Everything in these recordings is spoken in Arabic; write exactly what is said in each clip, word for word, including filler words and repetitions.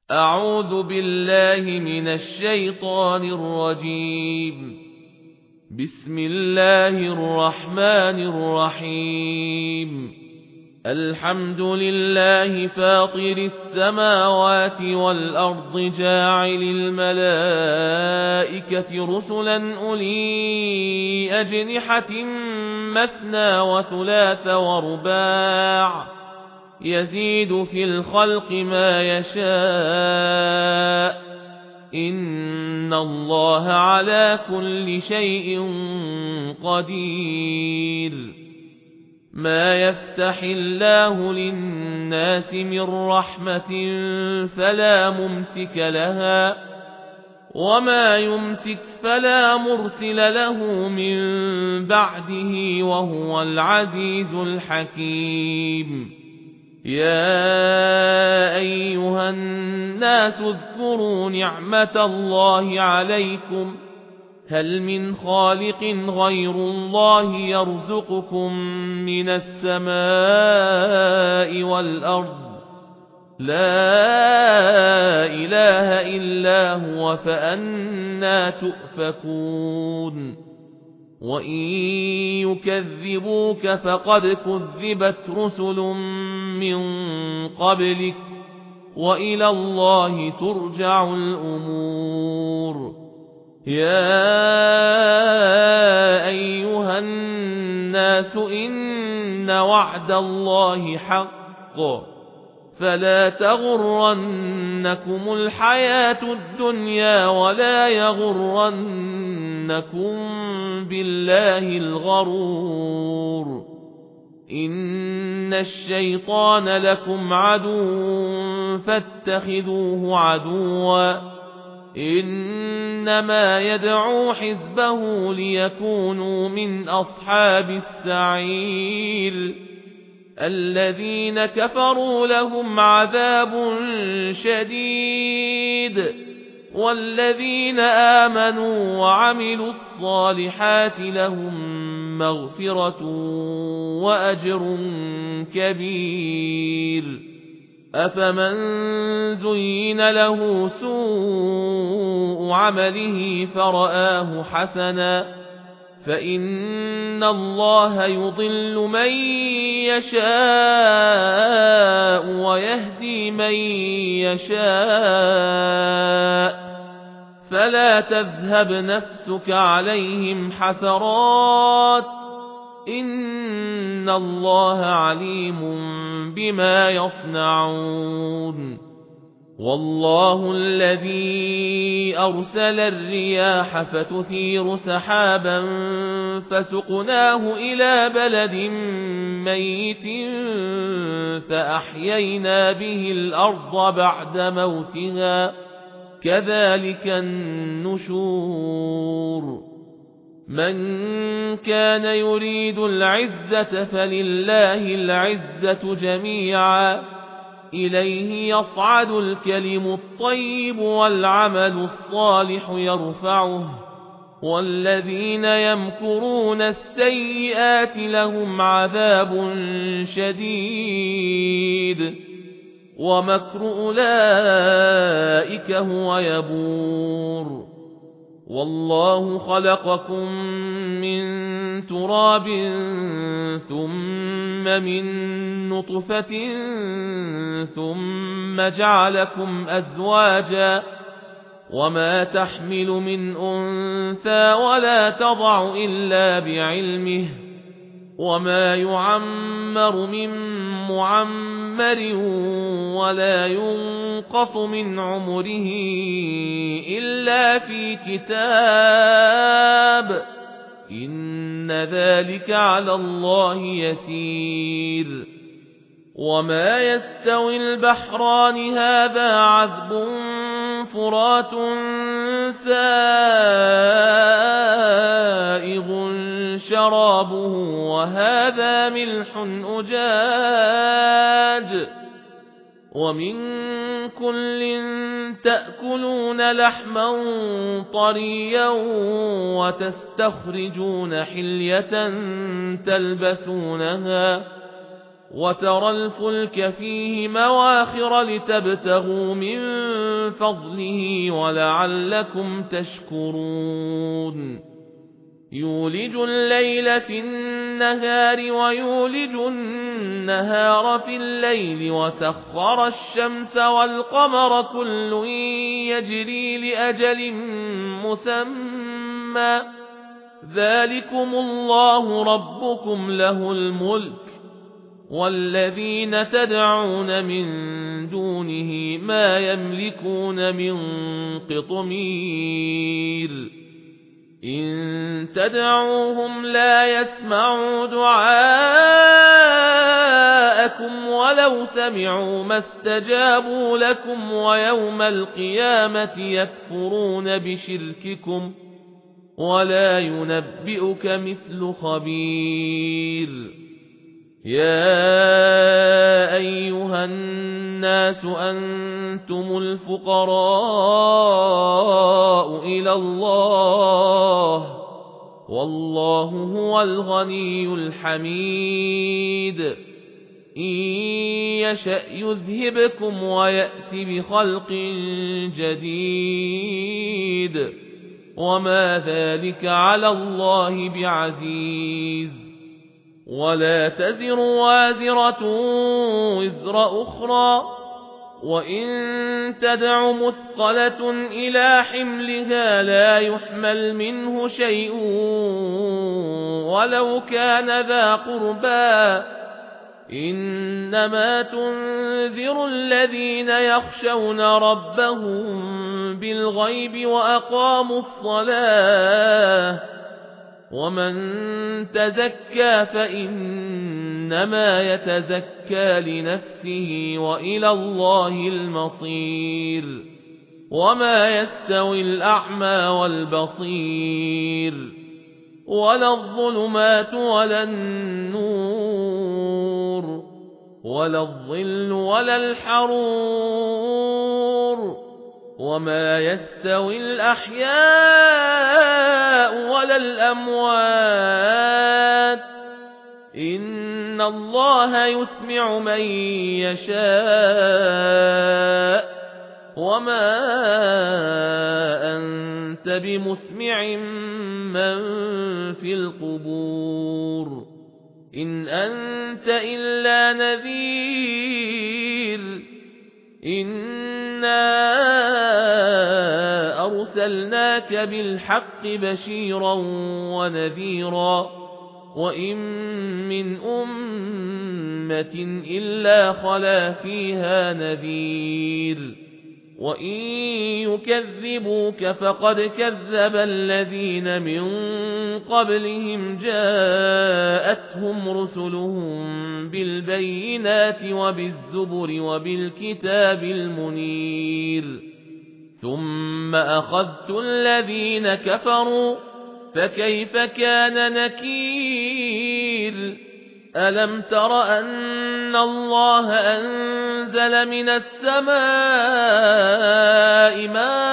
أعوذ بالله من الشيطان الرجيم. بسم الله الرحمن الرحيم. الحمد لله فاطر السماوات والأرض جاعل الملائكة رسلا أولي أجنحة مثنى وثلاث ورباع يزيد في الخلق ما يشاء إن الله على كل شيء قدير. ما يفتح الله للناس من رحمة فلا ممسك لها وما يمسك فلا مرسل له من بعده وهو العزيز الحكيم. يا أيها الناس اذكروا نعمة الله عليكم هل من خالق غير الله يرزقكم من السماء والأرض لا إله إلا هو فأنى تؤفكون. وإن يكذبوك فقد كذبت رسل من قبلك وإلى الله ترجع الأمور. يا أيها الناس إن وعد الله حق فلا تغرنكم الحياة الدنيا ولا يغرنكم بالله الغرور. إن الشيطان لكم عدو فاتخذوه عدوا إنما يدعو حزبه ليكونوا من أصحاب السعير. الذين كفروا لهم عذاب شديد والذين آمنوا وعملوا الصالحات لهم مغفرة وأجر كبير. أفمن زين له سوء عمله فرآه حسنا فإن الله يضل من يشاء ويهدي من يشاء فلا تذهب نفسك عليهم حسرات إن الله عليم بما يصنعون. والله الذي أرسل الرياح فتثير سحابا فسقناه إلى بلد ميت فأحيينا به الأرض بعد موتها كذلك النشور. من كان يريد العزة فلله العزة جميعا إليه يصعد الكلم الطيب والعمل الصالح يرفعه والذين يمكرون السيئات لهم عذاب شديد ومكر أولئك هو يبور. والله خلقكم من تراب ثم من نطفة ثم جعلكم أزواجا وما تحمل من أنثى ولا تضع إلا بعلمه وما يعمر من معمر ولا ينقص من عمره إلا في كتاب إن ذلك على الله يسير. وما يستوي البحران هذا عذب فرات سائغ شرابه وهذا ملح أجاج ومن كل تأكلون لحما طريا وتستخرجون حلية تلبسونها وترى الفلك فيه مواخر لتبتغوا من فضله ولعلكم تشكرون يولج الليل في النهار ويولج النهار في الليل وسخر الشمس والقمر كل يجري لأجل مسمى ذلكم الله ربكم له الملك والذين تدعون من دونه ما يملكون من قطمير إن تدعوهم لا يسمعوا دعاءكم ولو سمعوا ما استجابوا لكم ويوم القيامة يكفرون بشرككم ولا ينبئك مثل خبير يا أيها الناس أنتم الفقراء إلى الله والله هو الغني الحميد إن يشأ يذهبكم ويأت بخلق جديد وما ذلك على الله بعزيز ولا تزر وازرة وزر أخرى وإن تدع مثقلة إلى حملها لا يحمل منه شيء ولو كان ذا قربى إنما تنذر الذين يخشون ربهم بالغيب وأقاموا الصلاة ومن تزكى فإنما يتزكى لنفسه وإلى الله المصير وما يستوي الأعمى والبصير ولا الظلمات ولا النور ولا الظل ولا الحرور وما يستوي الأحياء ولا الأموات إن الله يسمع من يشاء وما أنت بمسمع من في القبور إن أنت إلا نذير إنا أرسلناك بالحق بشيرا ونذيرا وإن من أمة إلا خلا فيها نذير وإن يكذبوك فقد كذب الذين من قبلهم جاءتهم رسلهم بالبينات وبالزبر وبالكتاب المنير ثم أخذت الذين كفروا فكيف كان نكير ألم تر أن الله أنزل من السماء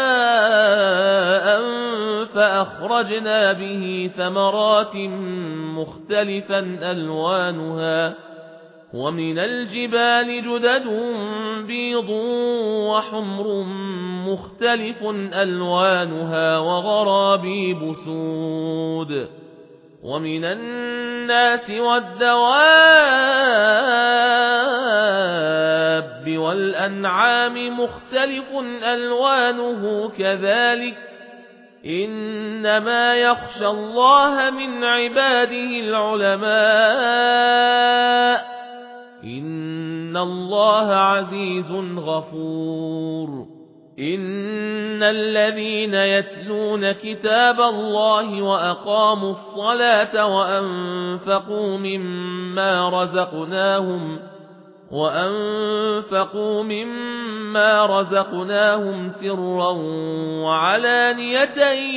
ماء فأخرجنا به ثمرات مختلفا ألوانها ومن الجبال جدد بيض وحمر مختلف ألوانها وغرابيب سود ومن الناس والدواب والأنعام مختلف ألوانه كذلك إنما يخشى الله من عباده العلماء إن الله عزيز غفور إن الذين يتلون كتاب الله وأقاموا الصلاة وأنفقوا مما رزقناهم وأنفقوا مما رزقناهم سرا وعلانية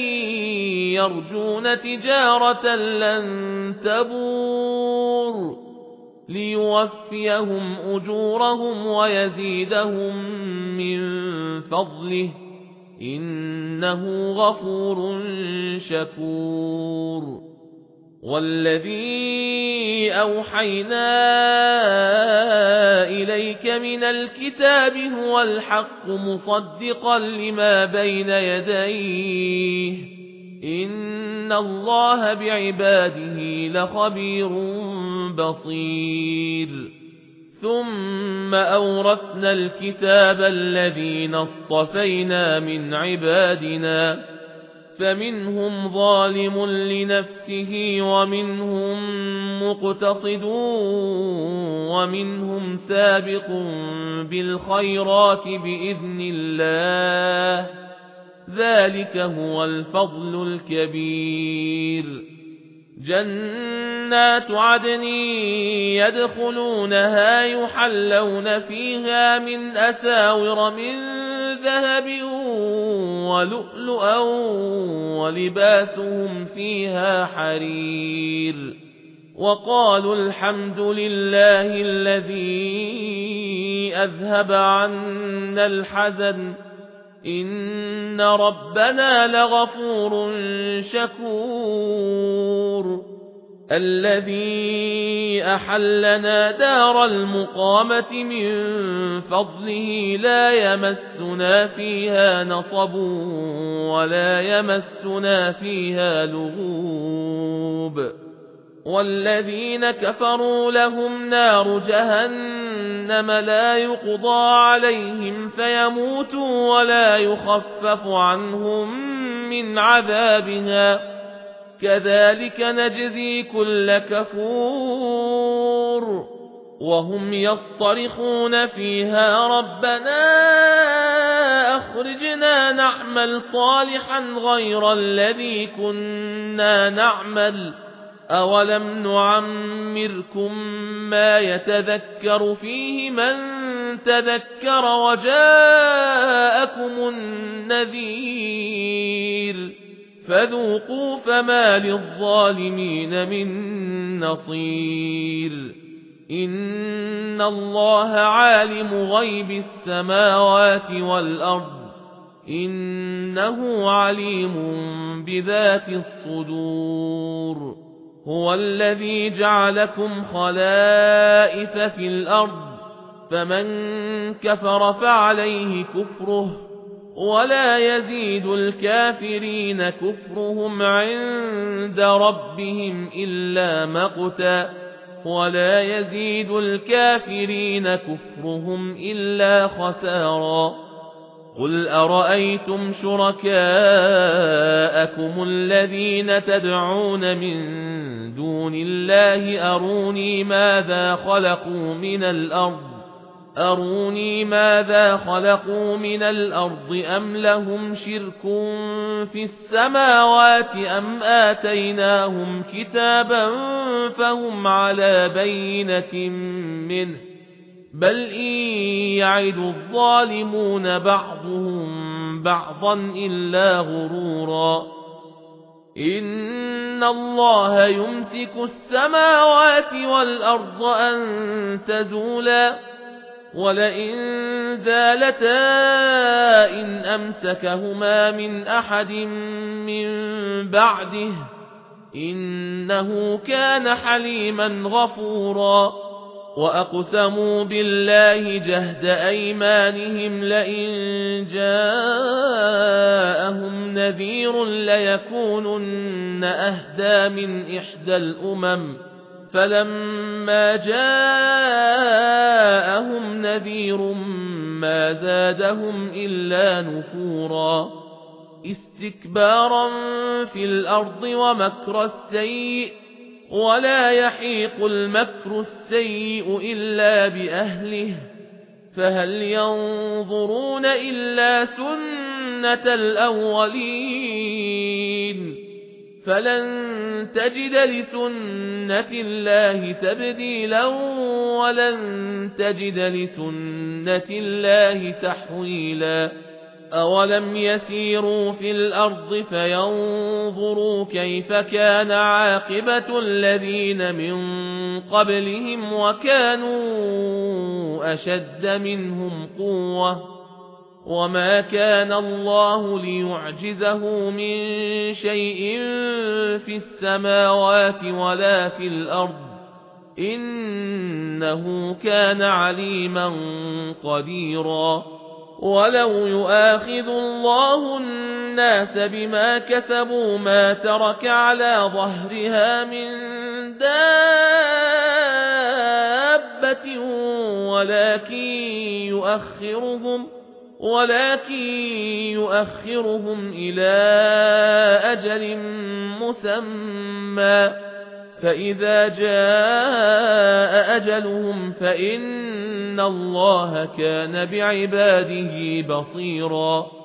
يرجون تجارة لن تبور ليوفيهم أجورهم ويزيدهم من فضله إنه غفور شكور والذي أوحينا إليك من الكتاب هو الحق مصدقا لما بين يديه إن الله بعباده لخبير بصير ثم أورثنا الكتاب الذين اصطفينا من عبادنا فمنهم ظالم لنفسه ومنهم مقتصد ومنهم سابق بالخيرات بإذن الله ذلك هو الفضل الكبير جنات عدن يدخلونها يحلون فيها من أساور من ذهب ولؤلؤا ولباسهم فيها حرير وقالوا الحمد لله الذي أذهب عنا الحزن إن ربنا لغفور شكور الذي أحلنا دار المقامة من فضله لا يمسنا فيها نصب ولا يمسنا فيها لغوب والذين كفروا لهم نار جهنم لا يقضى عليهم فيموتوا ولا يخفف عنهم من عذابها كذلك نجزي كل كفور وهم يصطرخون فيها ربنا أخرجنا نعمل صالحا غير الذي كنا نعمل أولم نعمركم ما يتذكر فيه من تذكر وجاءكم النذير فذوقوا فما للظالمين من نصير إن الله عالم غيب السماوات والأرض إنه عليم بذات الصدور هو الذي جعلكم خلائف في الأرض فمن كفر فعليه كفره ولا يزيد الكافرين كفرهم عند ربهم إلا مقتا ولا يزيد الكافرين كفرهم إلا خسارا قل أرأيتم شركاءكم الذين تدعون من دون الله أروني ماذا خلقوا من الأرض أروني ماذا خلقوا من الأرض أم لهم شرك في السماوات أم آتيناهم كتابا فهم على بينة منه بل إن يعد الظالمون بعضهم بعضا إلا غرورا إن الله يمسك السماوات والأرض أن تزولا ولئن زالتا إن أمسكهما من أحد من بعده إنه كان حليما غفورا وأقسموا بالله جهد أيمانهم لئن جاءهم نذير ليكونن أهدى من إحدى الأمم فلما جاءهم نذير ما زادهم إلا نفورا استكبارا في الأرض ومكر السيء ولا يحيق المكر السيء إلا بأهله فهل ينظرون إلا سنة الأولين فلن تجد لسنة الله تبديلا ولن تجد لسنة الله تحويلا أولم يسيروا في الأرض فينظروا كيف كان عاقبة الذين من قبلهم وكانوا أشد منهم قوة وما كان الله ليعجزه من شيء في السماوات ولا في الأرض إنه كان عليما قديرا ولو يؤاخذ الله الناس بما كسبوا ما ترك على ظهرها من دابة ولكن يؤخرهم ولكن يؤخرهم إلى أجل مسمى فإذا جاء أجلهم فإن الله كان بعباده بصيرا